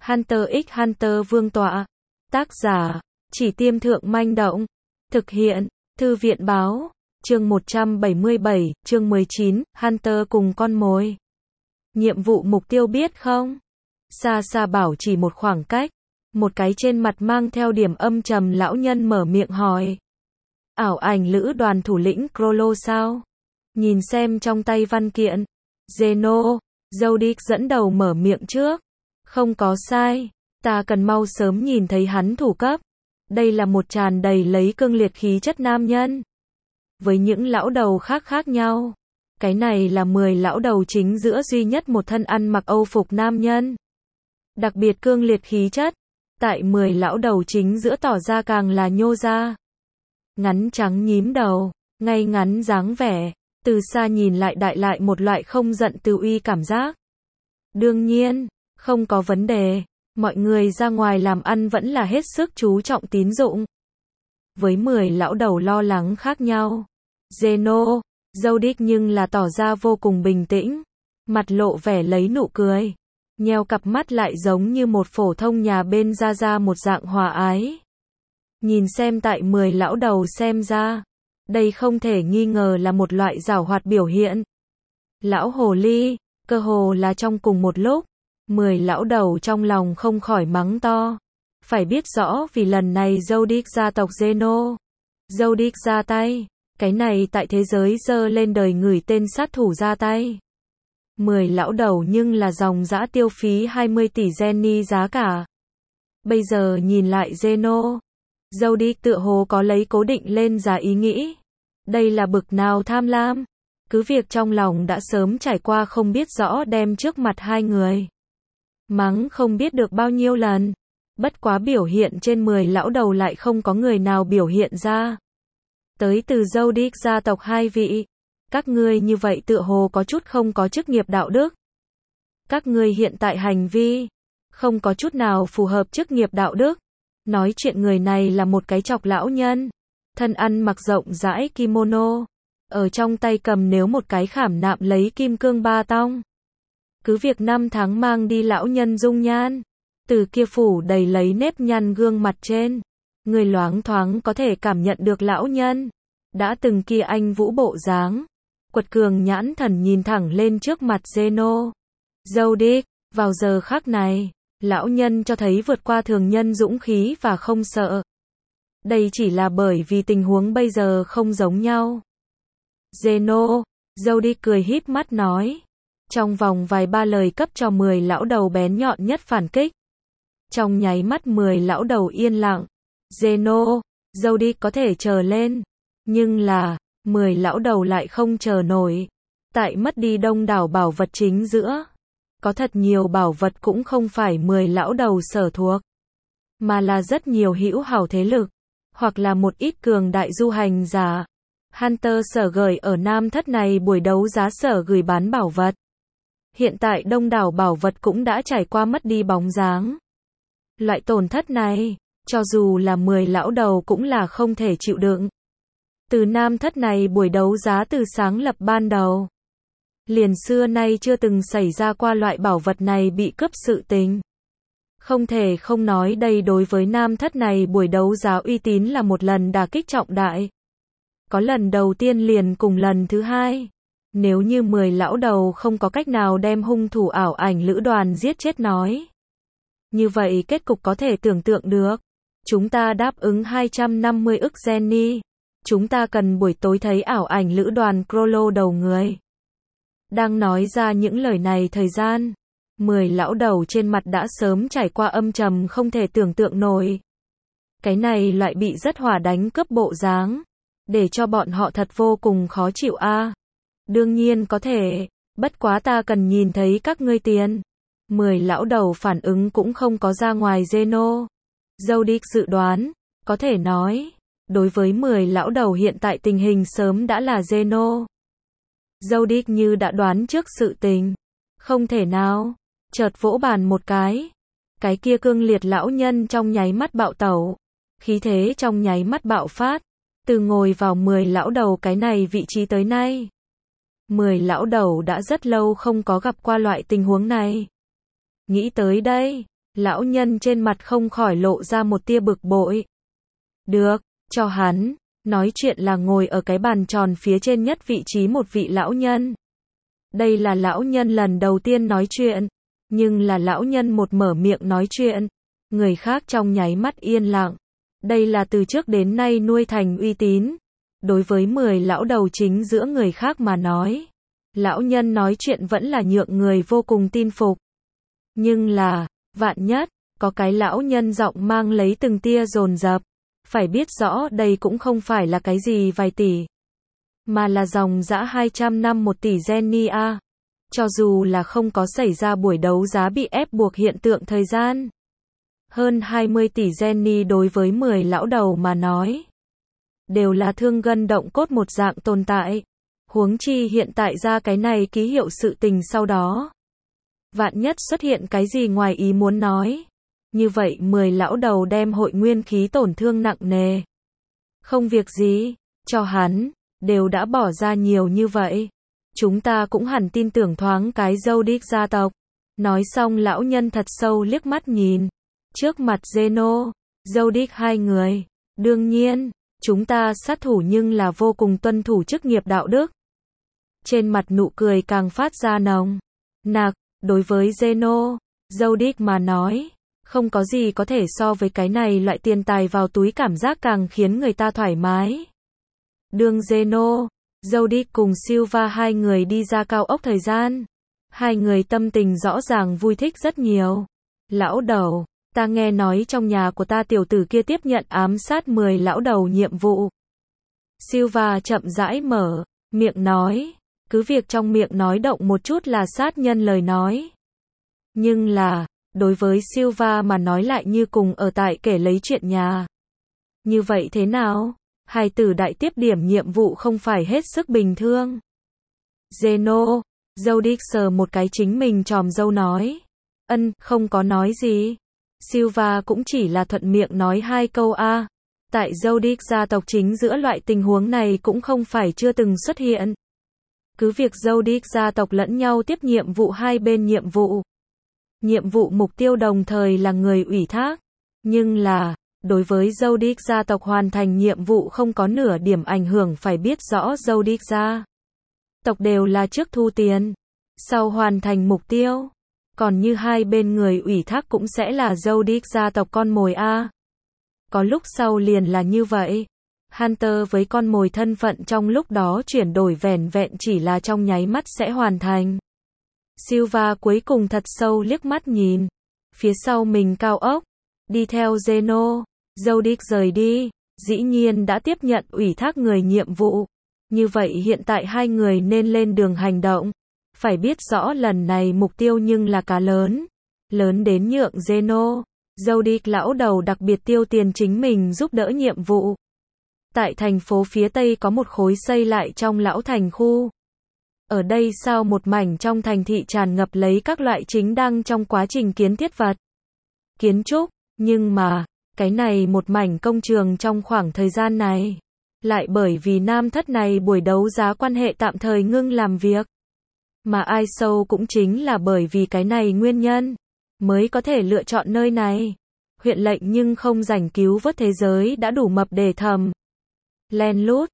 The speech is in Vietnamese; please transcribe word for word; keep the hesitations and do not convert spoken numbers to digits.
Hunter x Hunter vương tọa. Tác giả, Chỉ Tiêm Thượng Manh Động. Thực hiện, Thư viện Báo. Chương một trăm bảy mươi bảy, chương mười chín, Hunter cùng con mồi. Nhiệm vụ mục tiêu biết không? Xa xa bảo chỉ một khoảng cách. Một cái trên mặt mang theo điểm âm trầm lão nhân mở miệng hỏi. Ảo ảnh lữ đoàn thủ lĩnh Krollo sao? Nhìn xem trong tay văn kiện. Zeno, Zodiac dẫn đầu mở miệng trước. Không có sai, ta cần mau sớm nhìn thấy hắn thủ cấp. Đây là một tràn đầy lấy cương liệt khí chất nam nhân. Với những lão đầu khác khác nhau. Cái này là mười lão đầu chính giữa duy nhất một thân ăn mặc Âu phục nam nhân. Đặc biệt cương liệt khí chất. Tại mười lão đầu chính giữa tỏ ra càng là nhô ra. Ngắn trắng nhím đầu, ngay ngắn dáng vẻ. Từ xa nhìn lại đại lại một loại không giận tự uy cảm giác. Đương nhiên, không có vấn đề. Mọi người ra ngoài làm ăn vẫn là hết sức chú trọng tín dụng. Với mười lão đầu lo lắng khác nhau. Zeno, Zodiac nhưng là tỏ ra vô cùng bình tĩnh. Mặt lộ vẻ lấy nụ cười. Nheo cặp mắt lại giống như một phổ thông nhà bên ra ra một dạng hòa ái. Nhìn xem tại mười lão đầu xem ra. Đây không thể nghi ngờ là một loại giảo hoạt biểu hiện. Lão hồ ly, cơ hồ là trong cùng một lúc. Mười lão đầu trong lòng không khỏi mắng to. Phải biết rõ vì lần này Zodiac gia tộc Zeno. Zodiac ra tay. Cái này tại thế giới dơ lên đời người tên sát thủ ra tay. Mười lão đầu nhưng là dòng dã tiêu phí hai mươi tỷ Jenny giá cả. Bây giờ nhìn lại Zeno. Zodiac tựa hồ có lấy cố định lên giá ý nghĩ. Đây là bực nào tham lam. Cứ việc trong lòng đã sớm trải qua không biết rõ đem trước mặt hai người. Mắng không biết được bao nhiêu lần. Bất quá biểu hiện trên mười lão đầu lại không có người nào biểu hiện ra. Tới từ Zodiac gia tộc hai vị. Các ngươi như vậy tựa hồ có chút không có chức nghiệp đạo đức. Các ngươi hiện tại hành vi. Không có chút nào phù hợp chức nghiệp đạo đức. Nói chuyện người này là một cái chọc lão nhân. Thân ăn mặc rộng rãi kimono. Ở trong tay cầm nếu một cái khảm nạm lấy kim cương ba tong. Cứ việc năm tháng mang đi lão nhân dung nhan. Từ kia phủ đầy lấy nếp nhăn gương mặt trên. Người loáng thoáng có thể cảm nhận được lão nhân. Đã từng kia anh vũ bộ dáng. Quật cường nhãn thần nhìn thẳng lên trước mặt Zeno. Zodiac, vào giờ khắc này. Lão nhân cho thấy vượt qua thường nhân dũng khí và không sợ. Đây chỉ là bởi vì tình huống bây giờ không giống nhau. Zeno, Zodiac cười híp mắt nói. Trong vòng vài ba lời cấp cho mười lão đầu bén nhọn nhất phản kích. Trong nháy mắt mười lão đầu yên lặng. Zeno, Zodiac có thể chờ lên. Nhưng là, mười lão đầu lại không chờ nổi. Tại mất đi đông đảo bảo vật chính giữa. Có thật nhiều bảo vật cũng không phải mười lão đầu sở thuộc. Mà là rất nhiều hữu hảo thế lực. Hoặc là một ít cường đại du hành giả. Hunter sở gửi ở Nam Thất này buổi đấu giá sở gửi bán bảo vật. Hiện tại đông đảo bảo vật cũng đã trải qua mất đi bóng dáng. Loại tổn thất này, cho dù là mười lão đầu cũng là không thể chịu đựng. Từ Nam Thất này buổi đấu giá từ sáng lập ban đầu. Liền xưa nay chưa từng xảy ra qua loại bảo vật này bị cướp sự tình. Không thể không nói đây đối với Nam Thất này buổi đấu giá uy tín là một lần đả kích trọng đại. Có lần đầu tiên liền cùng lần thứ hai. Nếu như mười lão đầu không có cách nào đem hung thủ ảo ảnh lữ đoàn giết chết nói. Như vậy kết cục có thể tưởng tượng được. Chúng ta đáp ứng hai trăm năm mươi ức Jenny. Chúng ta cần buổi tối thấy ảo ảnh lữ đoàn Krollo đầu người. Đang nói ra những lời này thời gian. Mười lão đầu trên mặt đã sớm trải qua âm trầm không thể tưởng tượng nổi. Cái này lại bị rất hỏa đánh cướp bộ dáng. Để cho bọn họ thật vô cùng khó chịu a. À, đương nhiên có thể. Bất quá ta cần nhìn thấy các ngươi tiền. Mười lão đầu phản ứng cũng không có ra ngoài Zeno. Zodiac dự đoán. Có thể nói. Đối với mười lão đầu hiện tại tình hình sớm đã là Zeno. Zodiac như đã đoán trước sự tình. Không thể nào. Chợt vỗ bàn một cái. Cái kia cương liệt lão nhân trong nháy mắt bạo tẩu. Khí thế trong nháy mắt bạo phát. Từ ngồi vào mười lão đầu cái này vị trí tới nay. Mười lão đầu đã rất lâu không có gặp qua loại tình huống này. Nghĩ tới đây. Lão nhân trên mặt không khỏi lộ ra một tia bực bội. Được, cho hắn. Nói chuyện là ngồi ở cái bàn tròn phía trên nhất vị trí một vị lão nhân. Đây là lão nhân lần đầu tiên nói chuyện. Nhưng là lão nhân một mở miệng nói chuyện. Người khác trong nháy mắt yên lặng. Đây là từ trước đến nay nuôi thành uy tín. Đối với mười lão đầu chính giữa người khác mà nói. Lão nhân nói chuyện vẫn là nhượng người vô cùng tin phục. Nhưng là, vạn nhất, có cái lão nhân giọng mang lấy từng tia dồn dập. Phải biết rõ đây cũng không phải là cái gì vài tỷ. Mà là dòng dã hai trăm năm một tỷ Jenny a. Cho dù là không có xảy ra buổi đấu giá bị ép buộc hiện tượng thời gian. Hơn hai mươi tỷ Jenny đối với mười lão đầu mà nói. Đều là thương gân động cốt một dạng tồn tại. Huống chi hiện tại ra cái này ký hiệu sự tình sau đó. Vạn nhất xuất hiện cái gì ngoài ý muốn nói. Như vậy mười lão đầu đem hội nguyên khí tổn thương nặng nề. Không việc gì, cho hắn, đều đã bỏ ra nhiều như vậy. Chúng ta cũng hẳn tin tưởng thoáng cái Zodiac gia tộc. Nói xong lão nhân thật sâu liếc mắt nhìn. Trước mặt Zeno, Zodiac hai người. Đương nhiên, chúng ta sát thủ nhưng là vô cùng tuân thủ chức nghiệp đạo đức. Trên mặt nụ cười càng phát ra nồng nặc, đối với Zeno, Zodiac mà nói. Không có gì có thể so với cái này loại tiền tài vào túi cảm giác càng khiến người ta thoải mái. Đường Zeno, Zodiac cùng Silva hai người đi ra cao ốc thời gian. Hai người tâm tình rõ ràng vui thích rất nhiều. Lão đầu, ta nghe nói trong nhà của ta tiểu tử kia tiếp nhận ám sát mười lão đầu nhiệm vụ. Silva chậm rãi mở miệng nói, cứ việc trong miệng nói động một chút là sát nhân lời nói. Nhưng là, đối với Silva mà nói lại như cùng ở tại kể lấy chuyện nhà. Như vậy thế nào? Hài tử đại tiếp điểm nhiệm vụ không phải hết sức bình thường. Zeno, Zodiac sờ một cái chính mình tròm dâu nói. Ân, không có nói gì. Silva cũng chỉ là thuận miệng nói hai câu a. Tại Zodiac gia tộc chính giữa loại tình huống này cũng không phải chưa từng xuất hiện. Cứ việc Zodiac gia tộc lẫn nhau tiếp nhiệm vụ hai bên nhiệm vụ. Nhiệm vụ mục tiêu đồng thời là người ủy thác. Nhưng là, đối với Zodiac gia tộc hoàn thành nhiệm vụ không có nửa điểm ảnh hưởng phải biết rõ Zodiac gia tộc đều là trước thu tiền, sau hoàn thành mục tiêu. Còn như hai bên người ủy thác cũng sẽ là Zodiac gia tộc con mồi A. Có lúc sau liền là như vậy. Hunter với con mồi thân phận trong lúc đó chuyển đổi vẻn vẹn chỉ là trong nháy mắt sẽ hoàn thành. Silva cuối cùng thật sâu liếc mắt nhìn. Phía sau mình cao ốc. Đi theo Zeno. Zodiac rời đi. Dĩ nhiên đã tiếp nhận ủy thác người nhiệm vụ. Như vậy hiện tại hai người nên lên đường hành động. Phải biết rõ lần này mục tiêu nhưng là cá lớn. Lớn đến nhượng Zeno. Zodiac lão đầu đặc biệt tiêu tiền chính mình giúp đỡ nhiệm vụ. Tại thành phố phía Tây có một khối xây lại trong lão thành khu. Ở đây sao một mảnh trong thành thị tràn ngập lấy các loại chính đang trong quá trình kiến thiết vật. Kiến trúc, nhưng mà, cái này một mảnh công trường trong khoảng thời gian này. Lại bởi vì nam thất này buổi đấu giá quan hệ tạm thời ngưng làm việc. Mà ai sâu cũng chính là bởi vì cái này nguyên nhân. Mới có thể lựa chọn nơi này. Huyện lệnh nhưng không rảnh cứu vớt thế giới đã đủ mập để thầm. Len lút,